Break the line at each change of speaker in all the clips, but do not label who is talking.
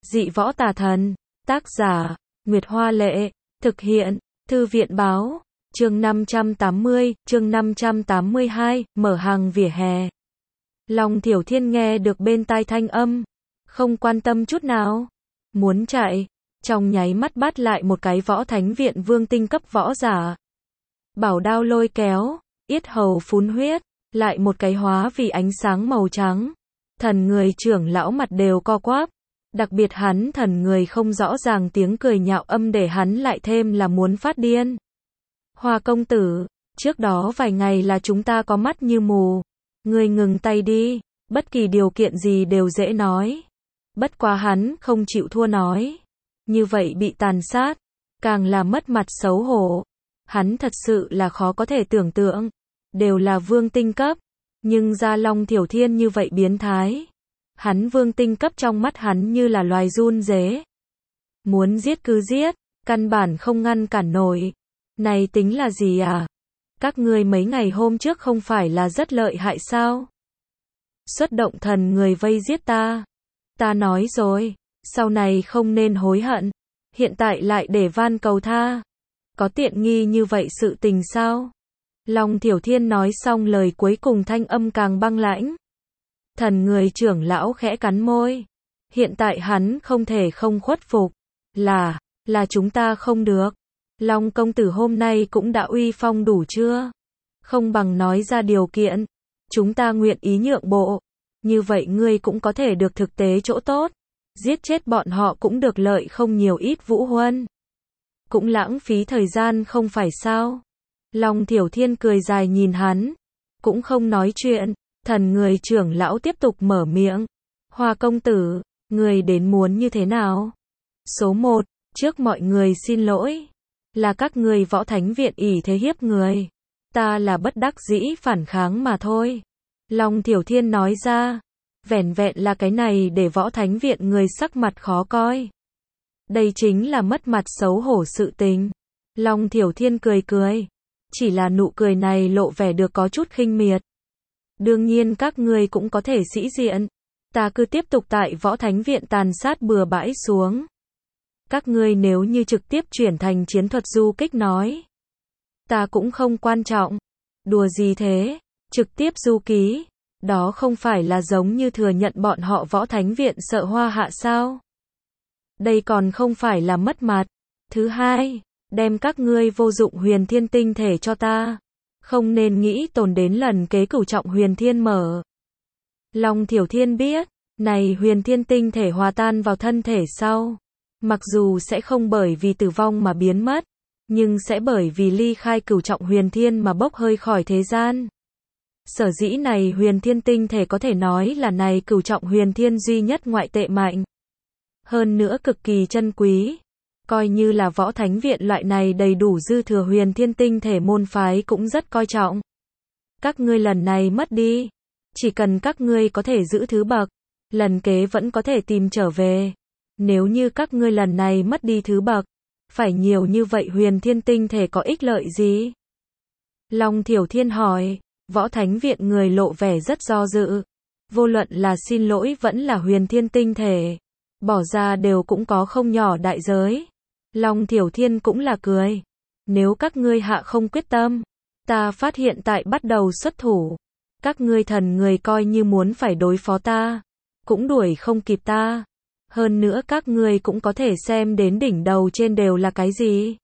Dị võ tà thần. Tác giả, Nguyệt Hoa Lệ. Thực hiện, Thư viện Báo. Chương 580, chương 582, mở hàng vỉa hè. Long Thiểu Thiên nghe được bên tai thanh âm, không quan tâm chút nào. Muốn chạy, trong nháy mắt bắt lại một cái võ thánh viện vương tinh cấp võ giả. Bảo đao lôi kéo, yết hầu phun huyết, lại một cái hóa vì ánh sáng màu trắng. Thần người trưởng lão mặt đều co quắp. Đặc biệt hắn thần người không rõ ràng tiếng cười nhạo âm để hắn lại thêm là muốn phát điên. Hoa công tử, trước đó vài ngày là chúng ta có mắt như mù. Ngươi ngừng tay đi, bất kỳ điều kiện gì đều dễ nói. Bất quá hắn không chịu thua nói. Như vậy bị tàn sát, càng là mất mặt xấu hổ. Hắn thật sự là khó có thể tưởng tượng. Đều là vương tinh cấp, nhưng Gia Long Thiểu Thiên như vậy biến thái. Hắn vương tinh cấp trong mắt hắn như là loài run rế. Muốn giết cứ giết, căn bản không ngăn cản nổi. Này tính là gì à? Các ngươi mấy ngày hôm trước không phải là rất lợi hại sao? Xuất động thần người vây giết ta. Ta nói rồi, sau này không nên hối hận. Hiện tại lại để van cầu tha. Có tiện nghi như vậy sự tình sao? Long Thiểu Thiên nói xong lời cuối cùng thanh âm càng băng lãnh. Thần người trưởng lão khẽ cắn môi. Hiện tại hắn không thể không khuất phục. Là chúng ta không được. Long công tử hôm nay cũng đã uy phong đủ chưa? Không bằng nói ra điều kiện. Chúng ta nguyện ý nhượng bộ. Như vậy ngươi cũng có thể được thực tế chỗ tốt. Giết chết bọn họ cũng được lợi không nhiều ít vũ huân. Cũng lãng phí thời gian không phải sao? Long Thiểu Thiên cười dài nhìn hắn. Cũng không nói chuyện. Thần người trưởng lão tiếp tục mở miệng. Hoa công tử, người đến muốn như thế nào? Số 1, trước mọi người xin lỗi. Là các người võ thánh viện ỷ thế hiếp người. Ta là bất đắc dĩ phản kháng mà thôi. Long Thiểu Thiên nói ra. Vẻn vẹn là cái này để võ thánh viện người sắc mặt khó coi. Đây chính là mất mặt xấu hổ sự tình. Long Thiểu Thiên cười cười. Chỉ là nụ cười này lộ vẻ được có chút khinh miệt. Đương nhiên các ngươi cũng có thể sĩ diện. Ta cứ tiếp tục tại võ thánh viện tàn sát bừa bãi xuống. Các ngươi nếu như trực tiếp chuyển thành chiến thuật du kích nói. Ta cũng không quan trọng. Đùa gì thế? Trực tiếp du ký. Đó không phải là giống như thừa nhận bọn họ võ thánh viện sợ Hoa Hạ sao? Đây còn không phải là mất mặt. Thứ hai, đem các ngươi vô dụng huyền thiên tinh thể cho ta. Không nên nghĩ tồn đến lần kế cửu trọng huyền thiên mở. Long Thiểu Thiên biết, này huyền thiên tinh thể hòa tan vào thân thể sau. Mặc dù sẽ không bởi vì tử vong mà biến mất, nhưng sẽ bởi vì ly khai cửu trọng huyền thiên mà bốc hơi khỏi thế gian. Sở dĩ này huyền thiên tinh thể có thể nói là này cửu trọng huyền thiên duy nhất ngoại tệ mạnh. Hơn nữa cực kỳ chân quý. Coi như là võ thánh viện loại này đầy đủ dư thừa huyền thiên tinh thể môn phái cũng rất coi trọng. Các ngươi lần này mất đi. Chỉ cần các ngươi có thể giữ thứ bậc, lần kế vẫn có thể tìm trở về. Nếu như các ngươi lần này mất đi thứ bậc, phải nhiều như vậy huyền thiên tinh thể có ích lợi gì? Long Thiểu Thiên hỏi, võ thánh viện người lộ vẻ rất do dự. Vô luận là xin lỗi vẫn là huyền thiên tinh thể. Bỏ ra đều cũng có không nhỏ đại giới. Long Thiểu Thiên cũng là cười. Nếu các ngươi hạ không quyết tâm, ta phát hiện tại bắt đầu xuất thủ. Các ngươi thần người coi như muốn phải đối phó ta, cũng đuổi không kịp ta. Hơn nữa các ngươi cũng có thể xem đến đỉnh đầu trên đều là cái gì.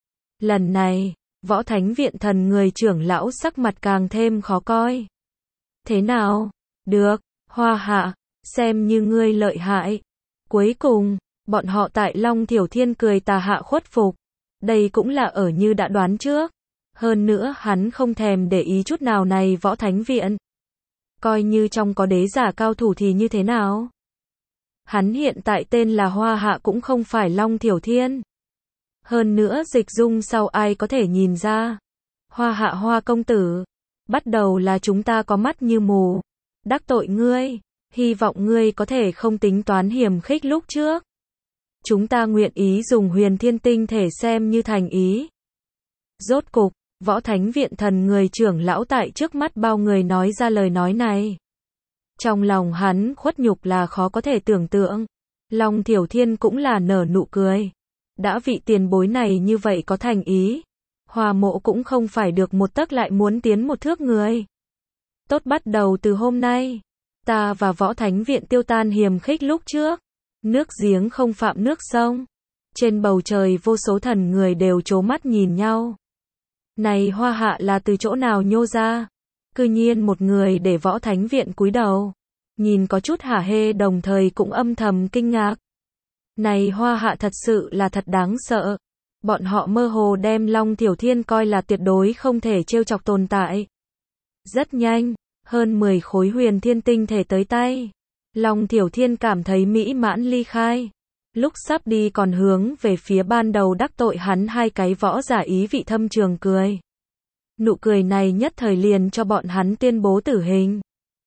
Lần này, võ thánh viện thần người trưởng lão sắc mặt càng thêm khó coi. Thế nào? Được, Hoa Hạ, xem như ngươi lợi hại. Cuối cùng, bọn họ tại Long Thiểu Thiên cười tà hạ khuất phục. Đây cũng là ở như đã đoán trước. Hơn nữa hắn không thèm để ý chút nào này võ thánh viện. Coi như trong có đế giả cao thủ thì như thế nào? Hắn hiện tại tên là Hoa Hạ cũng không phải Long Thiểu Thiên. Hơn nữa dịch dung sau ai có thể nhìn ra. Hoa Hạ Hoa công tử. Bắt đầu là chúng ta có mắt như mù. Đắc tội ngươi. Hy vọng ngươi có thể không tính toán hiểm khích lúc trước. Chúng ta nguyện ý dùng huyền thiên tinh thể xem như thành ý. Rốt cục, võ thánh viện thần người trưởng lão tại trước mắt bao người nói ra lời nói này. Trong lòng hắn khuất nhục là khó có thể tưởng tượng. Long Thiểu Thiên cũng là nở nụ cười. Đã vị tiền bối này như vậy có thành ý. Hoa Mộ cũng không phải được một tấc lại muốn tiến một thước người. Tốt, bắt đầu từ hôm nay, ta và Võ Thánh Viện tiêu tan hiềm khích lúc trước. Nước giếng không phạm nước sông. Trên bầu trời vô số thần người đều trố mắt nhìn nhau. Này Hoa Hạ là từ chỗ nào nhô ra? Cư nhiên một người để Võ Thánh Viện cúi đầu. Nhìn có chút hả hê, đồng thời cũng âm thầm kinh ngạc. Này Hoa Hạ thật sự là thật đáng sợ. Bọn họ mơ hồ đem Long Thiểu Thiên coi là tuyệt đối không thể trêu chọc tồn tại. Rất nhanh, hơn 10 khối huyền thiên tinh thể tới tay. Long Thiểu Thiên cảm thấy mỹ mãn ly khai. Lúc sắp đi còn hướng về phía ban đầu đắc tội hắn hai cái võ giả ý vị thâm trường cười. Nụ cười này nhất thời liền cho bọn hắn tuyên bố tử hình.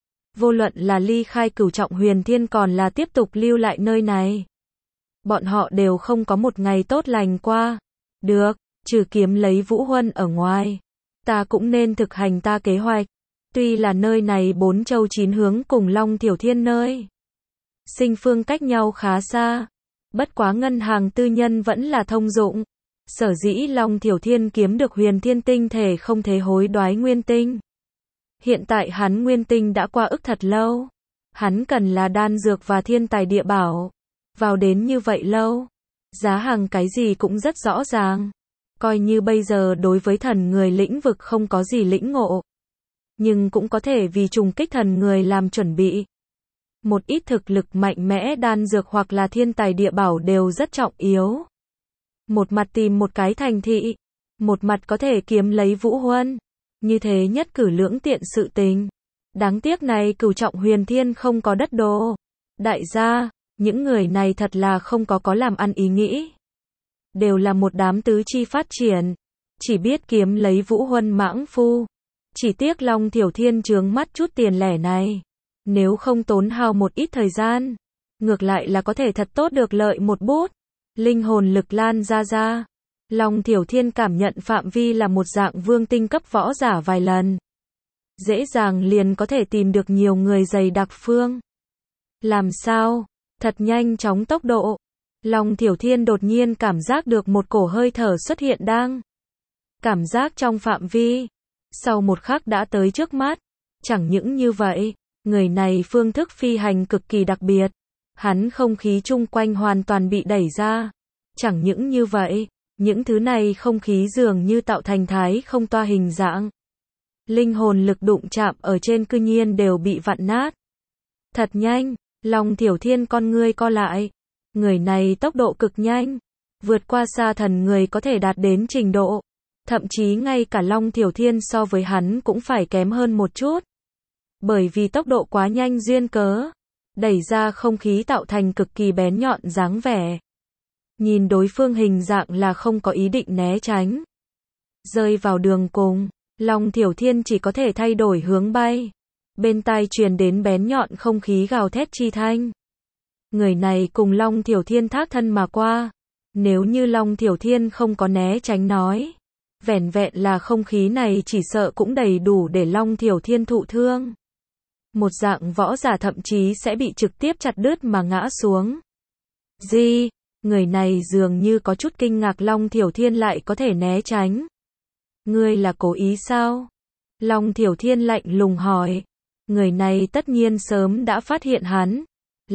Vô luận là ly khai cửu trọng huyền thiên còn là tiếp tục lưu lại nơi này. Bọn họ đều không có một ngày tốt lành qua. Được, trừ kiếm lấy Vũ Huân ở ngoài. Ta cũng nên thực hành ta kế hoạch. Tuy là nơi này 4 châu 9 hướng cùng Long Thiểu Thiên nơi sinh phương cách nhau khá xa. Bất quá ngân hàng tư nhân vẫn là thông dụng. Sở dĩ Long Thiểu Thiên kiếm được huyền thiên tinh thể không thể hối đoái nguyên tinh. Hiện tại hắn nguyên tinh đã qua ức thật lâu. Hắn cần là đan dược và thiên tài địa bảo. Vào đến như vậy lâu. Giá hàng cái gì cũng rất rõ ràng. Coi như bây giờ đối với thần người lĩnh vực không có gì lĩnh ngộ. Nhưng cũng có thể vì trùng kích thần người làm chuẩn bị. Một ít thực lực mạnh mẽ đan dược hoặc là thiên tài địa bảo đều rất trọng yếu. Một mặt tìm một cái thành thị. Một mặt có thể kiếm lấy Vũ Huân. Như thế nhất cử lưỡng tiện sự tình. Đáng tiếc này cửu trọng huyền thiên không có đất đô. Đại gia, những người này thật là không có làm ăn ý nghĩ. Đều là một đám tứ chi phát triển. Chỉ biết kiếm lấy Vũ Huân mãng phu. Chỉ tiếc Long Thiểu Thiên chướng mắt chút tiền lẻ này. Nếu không tốn hao một ít thời gian. Ngược lại là có thể thật tốt được lợi một bút. Linh hồn lực lan ra. Long Thiểu Thiên cảm nhận phạm vi là một dạng vương tinh cấp võ giả vài lần. Dễ dàng liền có thể tìm được nhiều người dày đặc phương. Làm sao? Thật nhanh chóng tốc độ. Long Thiểu Thiên đột nhiên cảm giác được một cổ hơi thở xuất hiện đang. Cảm giác trong phạm vi. Sau một khắc đã tới trước mắt. Chẳng những như vậy, người này phương thức phi hành cực kỳ đặc biệt. Hắn không khí chung quanh hoàn toàn bị đẩy ra. Chẳng những như vậy, những thứ này không khí dường như tạo thành thái không toa hình dạng. Linh hồn lực đụng chạm ở trên cư nhiên đều bị vặn nát. Thật nhanh, Long Thiểu Thiên con ngươi co lại. Người này tốc độ cực nhanh, vượt qua xa thần người có thể đạt đến trình độ. Thậm chí ngay cả Long Thiểu Thiên so với hắn cũng phải kém hơn một chút. Bởi vì tốc độ quá nhanh duyên cớ, đẩy ra không khí tạo thành cực kỳ bén nhọn dáng vẻ. Nhìn đối phương hình dạng là không có ý định né tránh. Rơi vào đường cùng, Long Thiểu Thiên chỉ có thể thay đổi hướng bay. Bên tai truyền đến bén nhọn không khí gào thét chi thanh. Người này cùng Long Thiểu Thiên thác thân mà qua. Nếu như Long Thiểu Thiên không có né tránh nói. Vẻn vẹn là không khí này chỉ sợ cũng đầy đủ để Long Thiểu Thiên thụ thương. Một dạng võ giả thậm chí sẽ bị trực tiếp chặt đứt mà ngã xuống. Gì? Người này dường như có chút kinh ngạc Long Thiểu Thiên lại có thể né tránh. Ngươi là cố ý sao? Long Thiểu Thiên lạnh lùng hỏi. Người này tất nhiên sớm đã phát hiện hắn.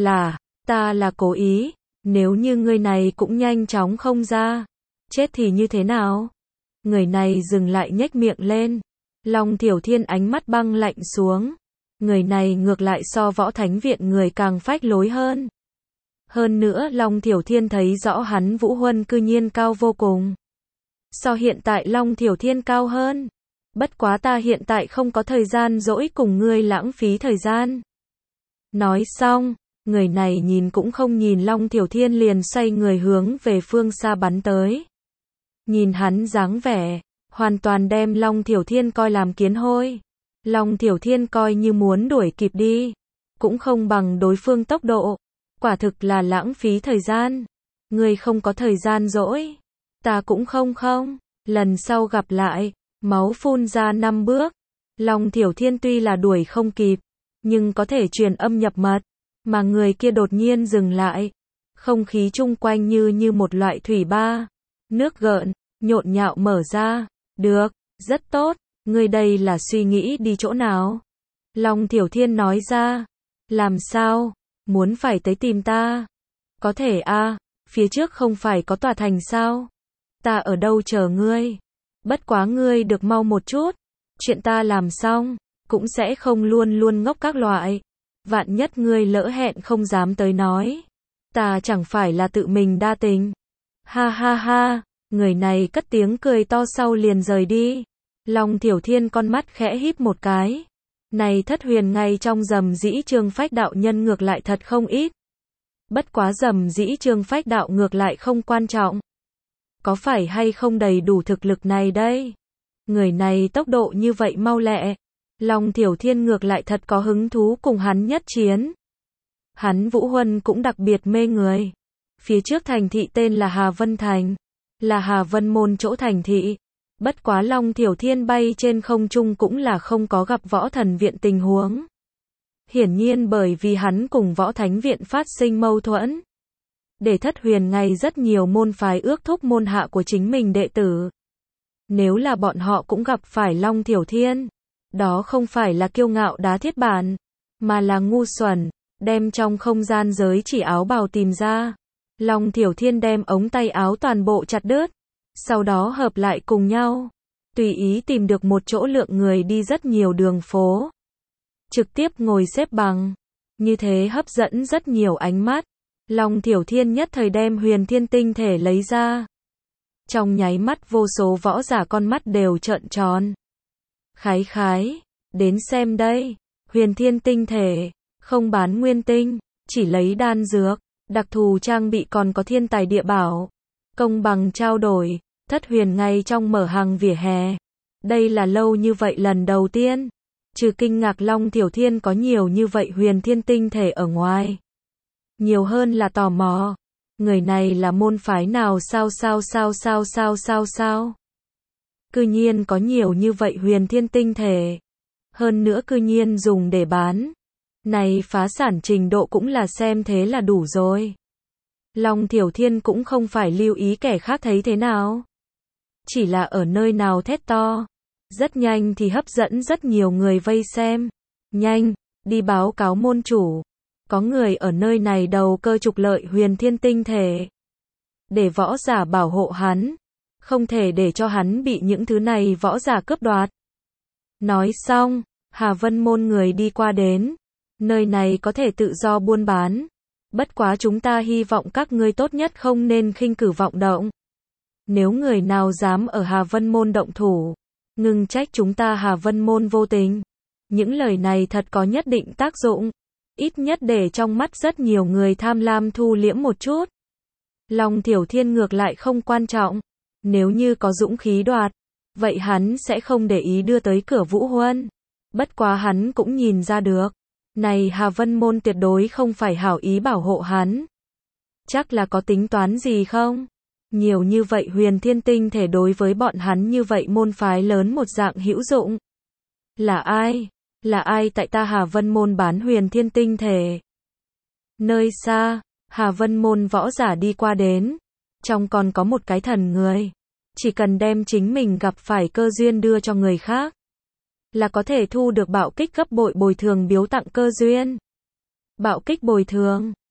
Ta là cố ý. Nếu như người này cũng nhanh chóng không ra. Chết thì như thế nào? Người này dừng lại nhếch miệng lên. Long Thiểu Thiên ánh mắt băng lạnh xuống. Người này ngược lại so Võ Thánh Viện người càng phách lối hơn. Hơn nữa Long Thiểu Thiên thấy rõ hắn Vũ Huân cư nhiên cao vô cùng. So hiện tại Long Thiểu Thiên cao hơn. Bất quá ta hiện tại không có thời gian dỗi cùng ngươi lãng phí thời gian. Nói xong, người này nhìn cũng không nhìn Long Thiểu Thiên liền xoay người hướng về phương xa bắn tới. Nhìn hắn dáng vẻ, hoàn toàn đem Long Thiểu Thiên coi làm kiến hôi. Long Thiểu Thiên coi như muốn đuổi kịp đi, cũng không bằng đối phương tốc độ. Quả thực là lãng phí thời gian. Ngươi không có thời gian dỗi. Ta cũng không. Lần sau gặp lại, máu phun ra 5 bước. Long Thiểu Thiên tuy là đuổi không kịp, nhưng có thể truyền âm nhập mật. Mà người kia đột nhiên dừng lại. Không khí chung quanh như một loại thủy ba. Nước gợn, nhộn nhạo mở ra. Được, rất tốt, ngươi đây là suy nghĩ đi chỗ nào? Long Thiểu Thiên nói ra. Làm sao? Muốn phải tới tìm ta? Có thể a, phía trước không phải có tòa thành sao? Ta ở đâu chờ ngươi? Bất quá ngươi được mau một chút. Chuyện ta làm xong, cũng sẽ không luôn luôn ngốc các loại. Vạn nhất ngươi lỡ hẹn không dám tới nói. Ta chẳng phải là tự mình đa tình. Ha ha ha, người này cất tiếng cười to sau liền rời đi. Long Thiểu Thiên con mắt khẽ híp một cái. Này Thất Huyền ngay trong Dầm Dĩ Trương Phách đạo nhân ngược lại thật không ít. Bất quá Dầm Dĩ Trương Phách đạo ngược lại không quan trọng. Có phải hay không đầy đủ thực lực này đây? Người này tốc độ như vậy mau lẹ. Long Thiểu Thiên ngược lại thật có hứng thú cùng hắn nhất chiến. Hắn Vũ Huân cũng đặc biệt mê người. Phía trước thành thị tên là Hà Vân Thành. Là Hà Vân Môn chỗ thành thị. Bất quá Long Thiểu Thiên bay trên không trung cũng là không có gặp Võ Thần Viện tình huống. Hiển nhiên bởi vì hắn cùng Võ Thánh Viện phát sinh mâu thuẫn. Để Thất Huyền ngay rất nhiều môn phái ước thúc môn hạ của chính mình đệ tử. Nếu là bọn họ cũng gặp phải Long Thiểu Thiên, đó không phải là kiêu ngạo đá thiết bản, mà là ngu xuẩn, đem trong không gian giới chỉ áo bào tìm ra. Long Thiểu Thiên đem ống tay áo toàn bộ chặt đứt, sau đó hợp lại cùng nhau, tùy ý tìm được một chỗ lượng người đi rất nhiều đường phố. Trực tiếp ngồi xếp bằng, như thế hấp dẫn rất nhiều ánh mắt. Long Thiểu Thiên nhất thời đem Huyền Thiên Tinh Thể lấy ra. Trong nháy mắt vô số võ giả con mắt đều trợn tròn. Khái khái, đến xem đây, Huyền Thiên Tinh Thể, không bán nguyên tinh, chỉ lấy đan dược, đặc thù trang bị còn có thiên tài địa bảo. Công bằng trao đổi, Thất Huyền ngay trong mở hàng vỉa hè. Đây là lâu như vậy lần đầu tiên. Trừ kinh ngạc Long Thiểu Thiên có nhiều như vậy Huyền Thiên Tinh Thể ở ngoài. Nhiều hơn là tò mò. Người này là môn phái nào sao? Cư nhiên có nhiều như vậy Huyền Thiên Tinh Thể. Hơn nữa cư nhiên dùng để bán. Này phá sản trình độ cũng là xem thế là đủ rồi. Long Thiểu Thiên cũng không phải lưu ý kẻ khác thấy thế nào. Chỉ là ở nơi nào thét to. Rất nhanh thì hấp dẫn rất nhiều người vây xem. Nhanh, đi báo cáo môn chủ. Có người ở nơi này đầu cơ trục lợi Huyền Thiên Tinh Thể. Để võ giả bảo hộ hắn. Không thể để cho hắn bị những thứ này võ giả cướp đoạt. Nói xong, Hà Vân Môn người đi qua đến. Nơi này có thể tự do buôn bán. Bất quá chúng ta hy vọng các ngươi tốt nhất không nên khinh cử vọng động. Nếu người nào dám ở Hà Vân Môn động thủ, ngừng trách chúng ta Hà Vân Môn vô tình. Những lời này thật có nhất định tác dụng. Ít nhất để trong mắt rất nhiều người tham lam thu liễm một chút. Long Thiểu Thiên ngược lại không quan trọng. Nếu như có dũng khí đoạt, vậy hắn sẽ không để ý đưa tới cửa Vũ Huân. Bất quá hắn cũng nhìn ra được. Này Hà Vân Môn tuyệt đối không phải hảo ý bảo hộ hắn. Chắc là có tính toán gì không? Nhiều như vậy Huyền Thiên Tinh Thể đối với bọn hắn như vậy môn phái lớn một dạng hữu dụng. Là ai? Là ai tại ta Hà Vân Môn bán Huyền Thiên Tinh Thể? Nơi xa, Hà Vân Môn võ giả đi qua đến. Trong còn có một cái thần người. Chỉ cần đem chính mình gặp phải cơ duyên đưa cho người khác, là có thể thu được bạo kích gấp bội bồi thường biếu tặng cơ duyên. Bạo kích bồi thường,